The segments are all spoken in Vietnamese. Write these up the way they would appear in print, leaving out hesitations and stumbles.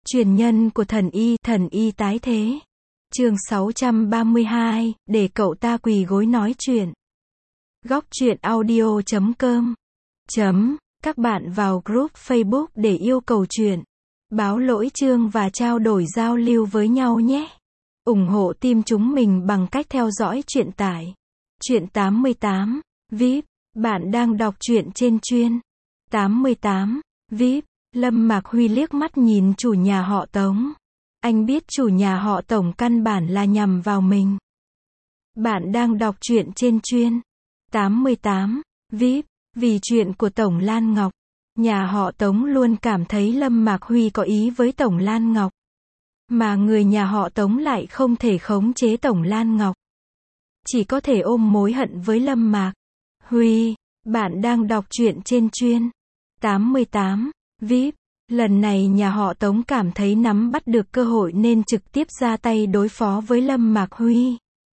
Truyền nhân của thần y tái thế. Chương 632, để cậu ta quỳ gối nói chuyện. Góc truyện audio.com. Các bạn vào group Facebook để yêu cầu chuyện, báo lỗi chương và trao đổi giao lưu với nhau nhé. Ủng hộ team chúng mình bằng cách theo dõi truyện tải. Truyện 88, VIP, bạn đang đọc truyện trên chuyên. 88, VIP. Lâm Mạc Huy liếc mắt nhìn chủ nhà họ Tống. Anh biết chủ nhà họ Tổng căn bản là nhằm vào mình. Bạn đang đọc truyện trên chuyên. 88, VIP. Vì chuyện của Tổng Lan Ngọc, nhà họ Tống luôn cảm thấy Lâm Mạc Huy có ý với Tổng Lan Ngọc. Mà người nhà họ Tống lại không thể khống chế Tổng Lan Ngọc. Chỉ có thể ôm mối hận với Lâm Mạc Huy. Bạn đang đọc truyện trên chuyên. 88, VIP. Lần này nhà họ Tống cảm thấy nắm bắt được cơ hội nên trực tiếp ra tay đối phó với Lâm Mạc Huy.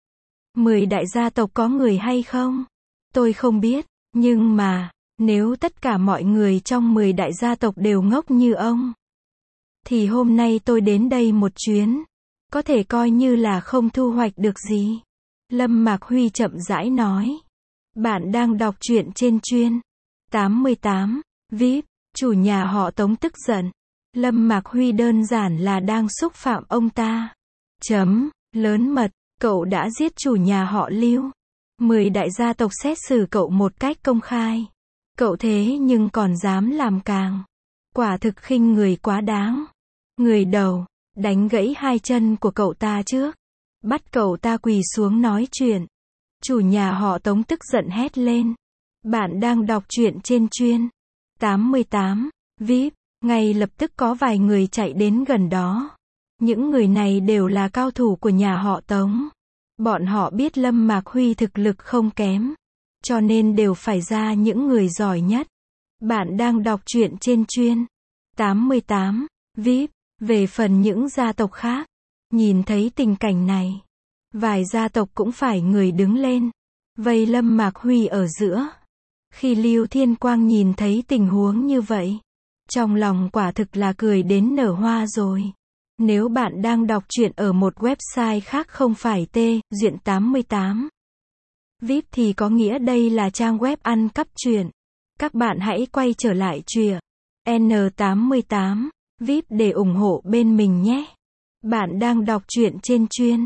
10 đại gia tộc có người hay không? Tôi không biết, nhưng mà, nếu tất cả mọi người trong 10 đại gia tộc đều ngốc như ông, thì hôm nay tôi đến đây một chuyến, có thể coi như là không thu hoạch được gì. Lâm Mạc Huy chậm rãi nói. Bạn đang đọc truyện trên chuyên. 88, VIP. Chủ nhà họ Tống tức giận. Lâm Mạc Huy đơn giản là đang xúc phạm ông ta. Lớn mật, cậu đã giết chủ nhà họ Lưu. 10 đại gia tộc xét xử cậu một cách công khai. Cậu thế nhưng còn dám làm càng. Quả thực khinh người quá đáng. Người đầu, đánh gãy hai chân của cậu ta trước. Bắt cậu ta quỳ xuống nói chuyện. Chủ nhà họ Tống tức giận hét lên. Bạn đang đọc truyện trên chuyên. 88, VIP. Ngay lập tức có vài người chạy đến gần đó. Những người này đều là cao thủ của nhà họ Tống. Bọn họ biết Lâm Mạc Huy thực lực không kém, cho nên đều phải ra những người giỏi nhất. Bạn đang đọc truyện trên chuyên. 88, VIP. Về phần những gia tộc khác, nhìn thấy tình cảnh này, vài gia tộc cũng phải người đứng lên, vây Lâm Mạc Huy ở giữa. Khi Lưu Thiên Quang nhìn thấy tình huống như vậy, trong lòng quả thực là cười đến nở hoa rồi. Nếu bạn đang đọc truyện ở một website khác không phải Truyện 88 VIP thì có nghĩa đây là trang web ăn cắp truyện. Các bạn hãy quay trở lại truyện N88 VIP để ủng hộ bên mình nhé. Bạn đang đọc truyện trên chuyên.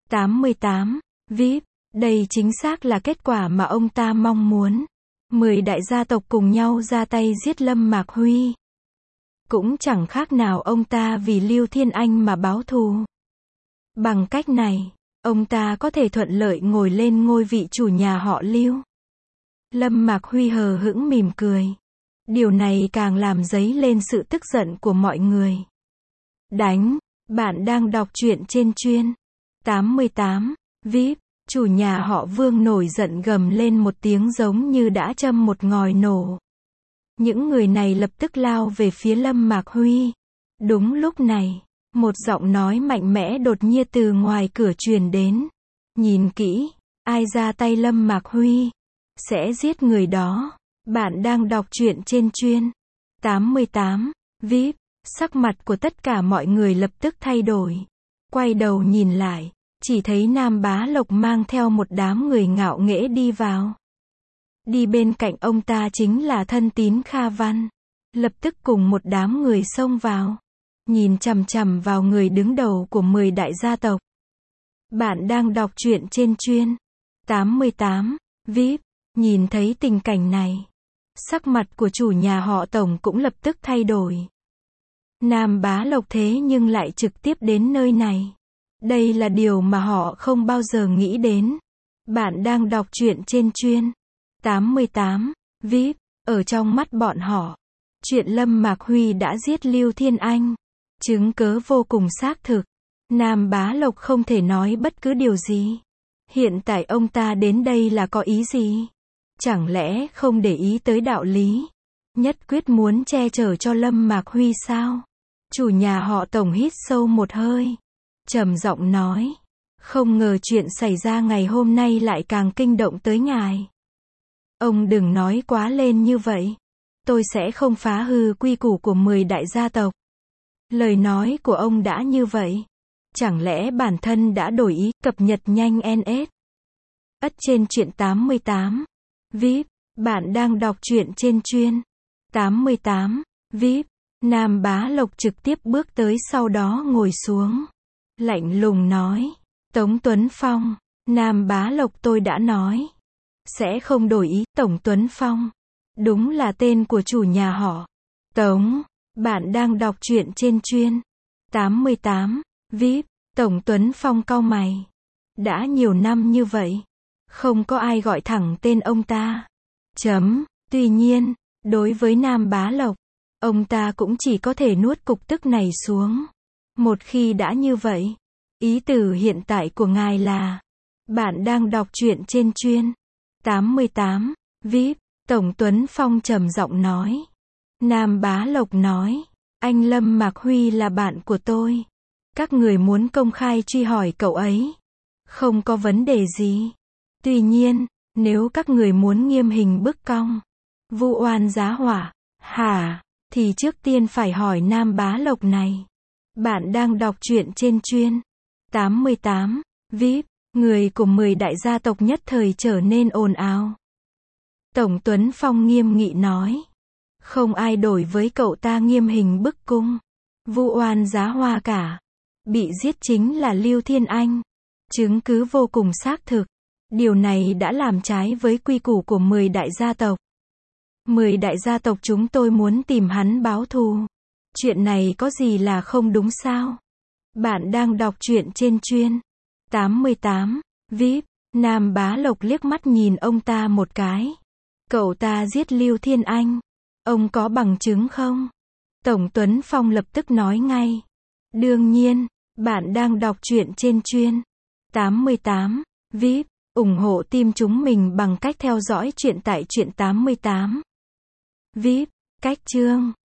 88 VIP. Đây chính xác là kết quả mà ông ta mong muốn. 10 đại gia tộc cùng nhau ra tay giết Lâm Mạc Huy. Cũng chẳng khác nào ông ta vì Lưu Thiên Anh mà báo thù. Bằng cách này, ông ta có thể thuận lợi ngồi lên ngôi vị chủ nhà họ Lưu. Lâm Mạc Huy hờ hững mỉm cười. Điều này càng làm dấy lên sự tức giận của mọi người. Đánh. Bạn đang đọc truyện trên chuyên. 88, VIP. Chủ nhà họ Vương nổi giận gầm lên một tiếng giống như đã châm một ngòi nổ. Những người này lập tức lao về phía Lâm Mạc Huy. Đúng lúc này, một giọng nói mạnh mẽ đột nhiên từ ngoài cửa truyền đến. Nhìn kỹ, ai ra tay Lâm Mạc Huy, sẽ giết người đó. Bạn đang đọc truyện trên chuyên. 88, VIP. Sắc mặt của tất cả mọi người lập tức thay đổi. Quay đầu nhìn lại, chỉ thấy Nam Bá Lộc mang theo một đám người ngạo nghễ đi vào. Đi bên cạnh ông ta chính là thân tín Kha Văn. Lập tức cùng một đám người xông vào. Nhìn chằm chằm vào người đứng đầu của 10 đại gia tộc. Bạn đang đọc truyện trên chuyên. 88, VIP. Nhìn thấy tình cảnh này, sắc mặt của chủ nhà họ Tổng cũng lập tức thay đổi. Nam Bá Lộc thế nhưng lại trực tiếp đến nơi này. Đây là điều mà họ không bao giờ nghĩ đến. Bạn đang đọc truyện trên chuyên. 88, VIP. Ở trong mắt bọn họ, chuyện Lâm Mạc Huy đã giết Lưu Thiên Anh, chứng cớ vô cùng xác thực. Nam Bá Lộc không thể nói bất cứ điều gì. Hiện tại ông ta đến đây là có ý gì? Chẳng lẽ không để ý tới đạo lý? Nhất quyết muốn che chở cho Lâm Mạc Huy sao? Chủ nhà họ Tổng hít sâu một hơi, trầm giọng nói. Không ngờ chuyện xảy ra ngày hôm nay lại càng kinh động tới ngài. Ông đừng nói quá lên như vậy. Tôi sẽ không phá hư quy củ của 10 đại gia tộc. Lời nói của ông đã như vậy. Chẳng lẽ bản thân đã đổi ý, cập nhật nhanh NS. Ất trên truyện 88. VIP, bạn đang đọc truyện trên chuyên 88. VIP, Nam Bá Lộc trực tiếp bước tới sau đó ngồi xuống. Lạnh lùng nói. Tống Tuấn Phong, Nam Bá Lộc tôi đã nói. Sẽ không đổi ý, Tổng Tuấn Phong. Đúng là tên của chủ nhà họ. Tống, bạn đang đọc truyện trên chuyên 88. VIP, Tổng Tuấn Phong cau mày. Đã nhiều năm như vậy, không có ai gọi thẳng tên ông ta. Tuy nhiên, đối với Nam Bá Lộc, ông ta cũng chỉ có thể nuốt cục tức này xuống. Một khi đã như vậy, ý từ hiện tại của ngài là, bạn đang đọc truyện trên chuyên 88. VIP, Tổng Tuấn Phong trầm giọng nói. Nam Bá Lộc nói, anh Lâm Mạc Huy là bạn của tôi. Các người muốn công khai truy hỏi cậu ấy, không có vấn đề gì. Tuy nhiên, nếu các người muốn nghiêm hình bức cong, vu oan giá họa, thì trước tiên phải hỏi Nam Bá Lộc này. Bạn đang đọc truyện trên chuyên 88. VIP, người của 10 đại gia tộc nhất thời trở nên ồn ào. Tổng Tuấn Phong nghiêm nghị nói. Không ai đổi với cậu ta nghiêm hình bức cung, vu oan giá họa cả. Bị giết chính là Lưu Thiên Anh. Chứng cứ vô cùng xác thực. Điều này đã làm trái với quy củ của 10 đại gia tộc. 10 đại gia tộc chúng tôi muốn tìm hắn báo thù. Chuyện này có gì là không đúng sao? Bạn đang đọc truyện trên chuyên 88. VIP, Nam Bá Lộc liếc mắt nhìn ông ta một cái. Cậu ta giết Lưu Thiên Anh. Ông có bằng chứng không? Tổng Tuấn Phong lập tức nói ngay. Đương nhiên, bạn đang đọc truyện trên chuyên 88. VIP, ủng hộ team chúng mình bằng cách theo dõi truyện tại truyện 88. VIP, cách chương